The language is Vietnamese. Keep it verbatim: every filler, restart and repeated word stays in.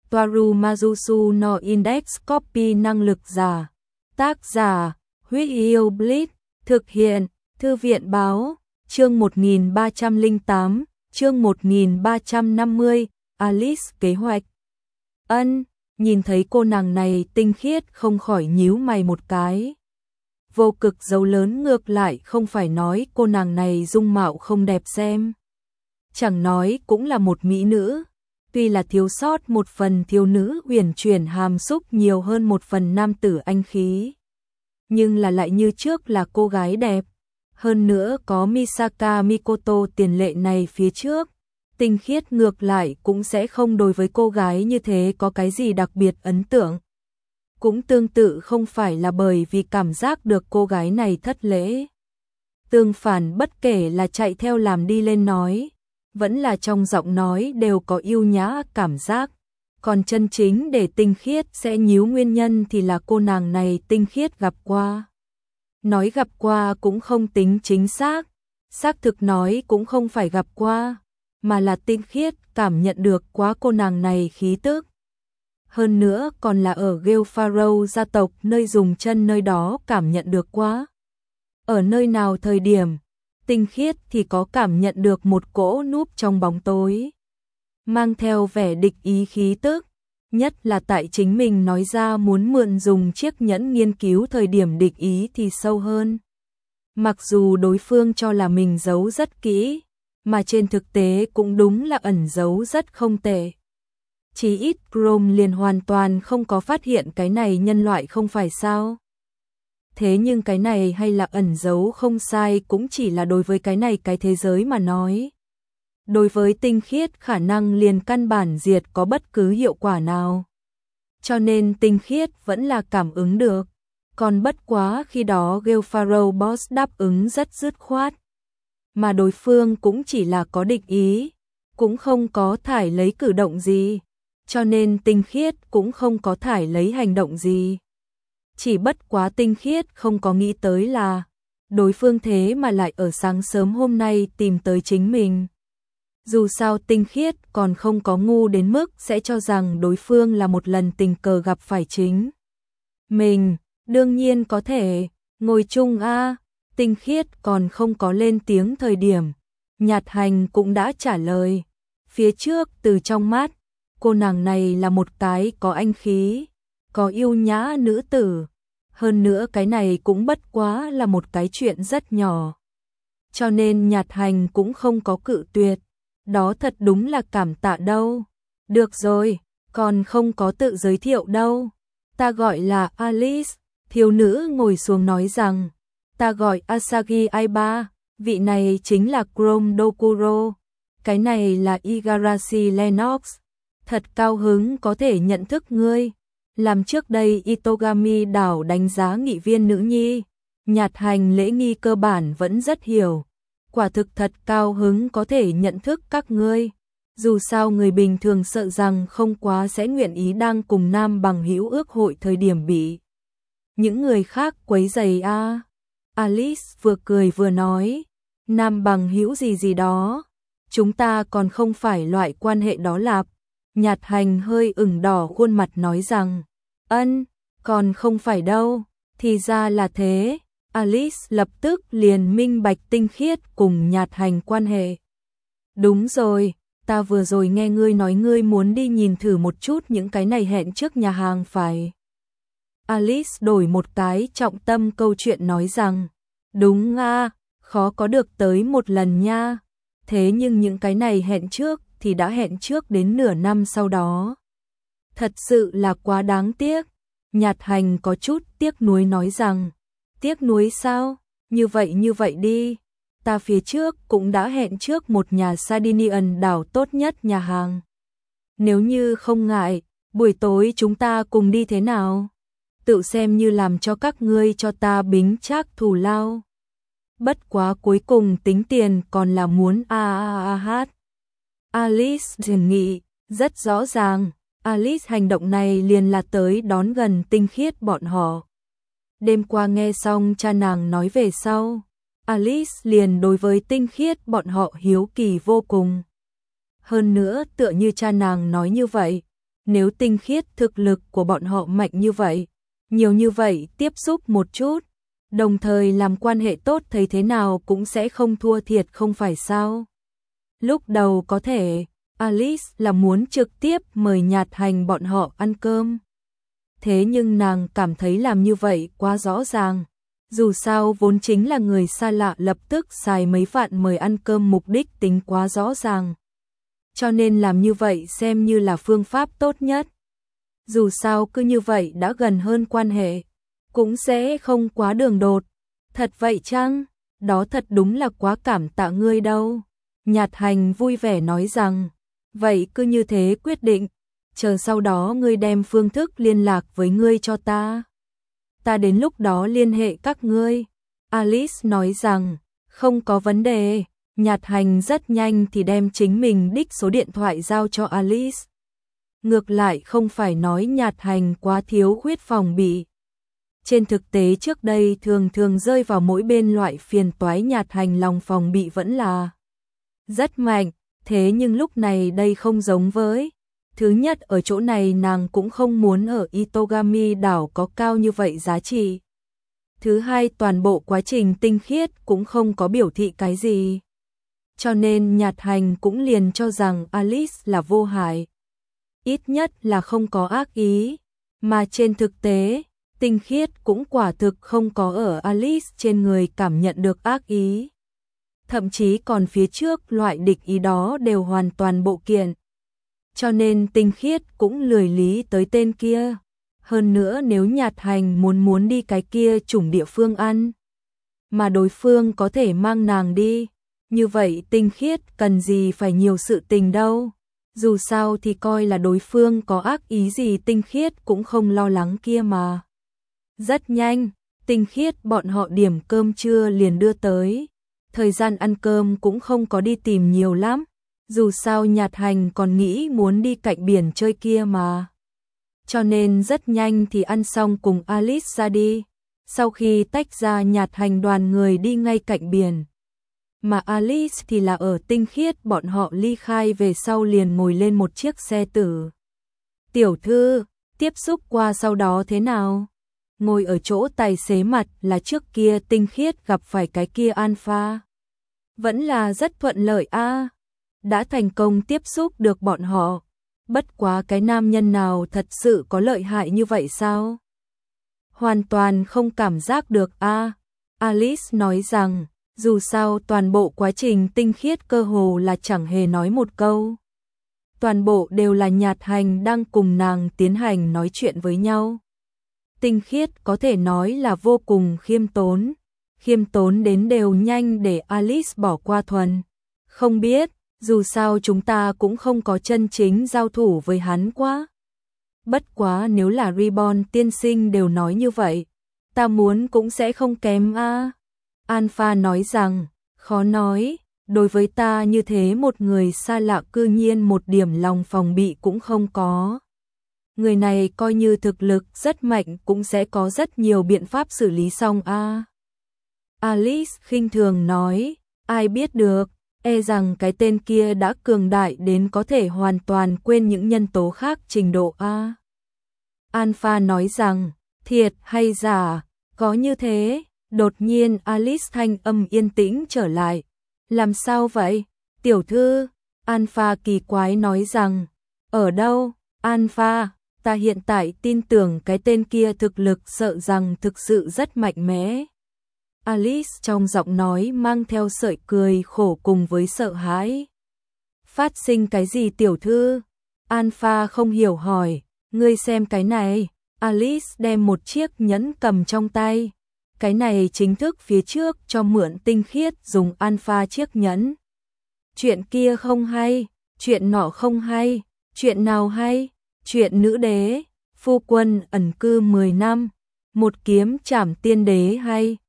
Toaru Majusu no Index Copy năng lực giả. Tác giả, Huyết Yêu Blitz, thực hiện, Thư viện Báo, chương một nghìn ba trăm lẻ tám, chương một nghìn ba trăm năm mươi, Alice kế hoạch. Ân, nhìn thấy cô nàng này tinh khiết không khỏi nhíu mày một cái. Vô cực dấu lớn ngược lại không phải nói cô nàng này dung mạo không đẹp xem. Chẳng nói cũng là một mỹ nữ, tuy là thiếu sót một phần thiếu nữ uyển chuyển hàm xúc nhiều hơn một phần nam tử anh khí. Nhưng là lại như trước là cô gái đẹp, hơn nữa có Misaka Mikoto tiền lệ này phía trước. Tinh khiết ngược lại cũng sẽ không đối với cô gái như thế có cái gì đặc biệt ấn tượng. Cũng tương tự không phải là bởi vì cảm giác được cô gái này thất lễ. Tương phản bất kể là chạy theo làm đi lên nói, vẫn là trong giọng nói đều có yêu nhã cảm giác. Còn chân chính để tinh khiết sẽ nhíu nguyên nhân thì là cô nàng này tinh khiết gặp qua. Nói gặp qua cũng không tính chính xác, xác thực nói cũng không phải gặp qua, mà là tinh khiết cảm nhận được quá cô nàng này khí tức. Hơn nữa còn là ở Gelfaro gia tộc nơi dùng chân nơi đó cảm nhận được quá. Ở nơi nào thời điểm, tinh khiết thì có cảm nhận được một cỗ núp trong bóng tối. Mang theo vẻ địch ý khí tức, nhất là tại chính mình nói ra muốn mượn dùng chiếc nhẫn nghiên cứu thời điểm địch ý thì sâu hơn. Mặc dù đối phương cho là mình giấu rất kỹ, mà trên thực tế cũng đúng là ẩn giấu rất không tệ. Chỉ ít Chrome liền hoàn toàn không có phát hiện cái này nhân loại không phải sao. Thế nhưng cái này hay là ẩn giấu không sai cũng chỉ là đối với cái này cái thế giới mà nói. Đối với tinh khiết khả năng liền căn bản diệt có bất cứ hiệu quả nào. Cho nên tinh khiết vẫn là cảm ứng được. Còn bất quá khi đó Gelfaro Boss đáp ứng rất dứt khoát. Mà đối phương cũng chỉ là có địch ý, cũng không có thải lấy cử động gì. Cho nên tinh khiết cũng không có thải lấy hành động gì. Chỉ bất quá tinh khiết không có nghĩ tới là đối phương thế mà lại ở sáng sớm hôm nay tìm tới chính mình. Dù sao tinh khiết còn không có ngu đến mức sẽ cho rằng đối phương là một lần tình cờ gặp phải chính mình, đương nhiên có thể, ngồi chung a. Tinh khiết còn không có lên tiếng thời điểm, Nhạt Hành cũng đã trả lời. Phía trước từ trong mắt, cô nàng này là một cái có anh khí, có yêu nhã nữ tử. Hơn nữa cái này cũng bất quá là một cái chuyện rất nhỏ. Cho nên Nhạt Hành cũng không có cự tuyệt. Đó thật đúng là cảm tạ đâu. Được rồi, còn không có tự giới thiệu đâu. Ta gọi là Alice, thiếu nữ ngồi xuống nói rằng. Ta gọi Asagi Aiba, vị này chính là Chrome Dokuro. Cái này là Igarashi Lennox. Thật cao hứng có thể nhận thức ngươi. Làm trước đây Itogami đảo đánh giá nghị viên nữ nhi. Nhạt Hành lễ nghi cơ bản vẫn rất hiểu. Quả thực thật cao hứng có thể nhận thức các ngươi. Dù sao người bình thường sợ rằng không quá sẽ nguyện ý đang cùng nam bằng hữu ước hội thời điểm bị những người khác quấy rầy a. À. Alice vừa cười vừa nói, nam bằng hữu gì gì đó, chúng ta còn không phải loại quan hệ đó lạp. Nhạt Hành hơi ửng đỏ khuôn mặt nói rằng, ân, còn không phải đâu, thì ra là thế. Alice lập tức liền minh bạch tinh khiết cùng Nhạt Hành quan hệ. Đúng rồi, ta vừa rồi nghe ngươi nói ngươi muốn đi nhìn thử một chút những cái này hẹn trước nhà hàng phải. Alice đổi một cái trọng tâm câu chuyện nói rằng, đúng a, khó có được tới một lần nha. Thế nhưng những cái này hẹn trước thì đã hẹn trước đến nửa năm sau đó. Thật sự là quá đáng tiếc. Nhạt Hành có chút tiếc nuối nói rằng, tiếc nuối sao? Như vậy như vậy đi. Ta phía trước cũng đã hẹn trước một nhà Sardinian đảo tốt nhất nhà hàng. Nếu như không ngại, buổi tối chúng ta cùng đi thế nào? Tự xem như làm cho các ngươi cho ta bính trác thù lao. Bất quá cuối cùng tính tiền còn là muốn a a a hát. Alice dường nghị, rất rõ ràng, Alice hành động này liền là tới đón gần tinh khiết bọn họ. Đêm qua nghe xong cha nàng nói về sau, Alice liền đối với tinh khiết bọn họ hiếu kỳ vô cùng. Hơn nữa tựa như cha nàng nói như vậy, nếu tinh khiết thực lực của bọn họ mạnh như vậy, nhiều như vậy tiếp xúc một chút, đồng thời làm quan hệ tốt thấy thế nào cũng sẽ không thua thiệt không phải sao. Lúc đầu có thể, Alice là muốn trực tiếp mời Nhạt Hành bọn họ ăn cơm. Thế nhưng nàng cảm thấy làm như vậy quá rõ ràng. Dù sao vốn chính là người xa lạ lập tức xài mấy vạn mời ăn cơm mục đích tính quá rõ ràng. Cho nên làm như vậy xem như là phương pháp tốt nhất. Dù sao cứ như vậy đã gần hơn quan hệ, cũng sẽ không quá đường đột. Thật vậy chăng? Đó thật đúng là quá cảm tạ ngươi đâu. Nhạt Hành vui vẻ nói rằng, vậy cứ như thế quyết định, chờ sau đó ngươi đem phương thức liên lạc với ngươi cho ta. Ta đến lúc đó liên hệ các ngươi. Alice nói rằng, không có vấn đề. Nhạt Hành rất nhanh thì đem chính mình đích số điện thoại giao cho Alice. Ngược lại không phải nói Nhạt Hành quá thiếu khuyết phòng bị. Trên thực tế trước đây thường thường rơi vào mỗi bên loại phiền toái, Nhạt Hành lòng phòng bị vẫn là rất mạnh, thế nhưng lúc này đây không giống với. Thứ nhất ở chỗ này nàng cũng không muốn ở Itogami đảo có cao như vậy giá trị. Thứ hai toàn bộ quá trình tinh khiết cũng không có biểu thị cái gì. Cho nên Nhạt Hành cũng liền cho rằng Alice là vô hại. Ít nhất là không có ác ý. Mà trên thực tế, tinh khiết cũng quả thực không có ở Alice trên người cảm nhận được ác ý. Thậm chí còn phía trước loại địch ý đó đều hoàn toàn bộ kiện. Cho nên tinh khiết cũng lười lý tới tên kia. Hơn nữa nếu Nhạt Hành muốn muốn đi cái kia chủng địa phương ăn, mà đối phương có thể mang nàng đi, như vậy tinh khiết cần gì phải nhiều sự tình đâu. Dù sao thì coi là đối phương có ác ý gì tinh khiết cũng không lo lắng kia mà. Rất nhanh, tinh khiết bọn họ điểm cơm trưa liền đưa tới. Thời gian ăn cơm cũng không có đi tìm nhiều lắm. Dù sao Nhạt Hành còn nghĩ muốn đi cạnh biển chơi kia mà. Cho nên rất nhanh thì ăn xong cùng Alice ra đi. Sau khi tách ra Nhạt Hành đoàn người đi ngay cạnh biển. Mà Alice thì là ở tinh khiết bọn họ ly khai về sau liền ngồi lên một chiếc xe tử. Tiểu thư, tiếp xúc qua sau đó thế nào? Ngồi ở chỗ tài xế mặt là trước kia tinh khiết gặp phải cái kia Alpha. Vẫn là rất thuận lợi a. Đã thành công tiếp xúc được bọn họ. Bất quá cái nam nhân nào thật sự có lợi hại như vậy sao? Hoàn toàn không cảm giác được a. Alice nói rằng, dù sao toàn bộ quá trình tinh khiết cơ hồ là chẳng hề nói một câu. Toàn bộ đều là Nhạt Hành đang cùng nàng tiến hành nói chuyện với nhau. Tinh khiết có thể nói là vô cùng khiêm tốn. Khiêm tốn đến đều nhanh để Alice bỏ qua thuần. Không biết, dù sao chúng ta cũng không có chân chính giao thủ với hắn quá. Bất quá nếu là Reborn tiên sinh đều nói như vậy, ta muốn cũng sẽ không kém a. Alpha nói rằng, khó nói, đối với ta như thế một người xa lạ cư nhiên một điểm lòng phòng bị cũng không có. Người này coi như thực lực rất mạnh cũng sẽ có rất nhiều biện pháp xử lý xong a. Alice khinh thường nói, ai biết được, e rằng cái tên kia đã cường đại đến có thể hoàn toàn quên những nhân tố khác trình độ a. Alpha nói rằng, thiệt hay giả, có như thế. Đột nhiên Alice thanh âm yên tĩnh trở lại. Làm sao vậy? Tiểu thư, Alpha kỳ quái nói rằng, ở đâu? Alpha, ta hiện tại tin tưởng cái tên kia thực lực sợ rằng thực sự rất mạnh mẽ. Alice trong giọng nói mang theo sợi cười khổ cùng với sợ hãi. Phát sinh cái gì tiểu thư? Alpha không hiểu hỏi, ngươi xem cái này. Alice đem một chiếc nhẫn cầm trong tay. Cái này chính thức phía trước cho mượn tinh khiết dùng Alpha chiếc nhẫn. Chuyện kia không hay, chuyện nọ không hay, chuyện nào hay, chuyện nữ đế, phu quân ẩn cư mười năm, một kiếm trảm tiên đế hay.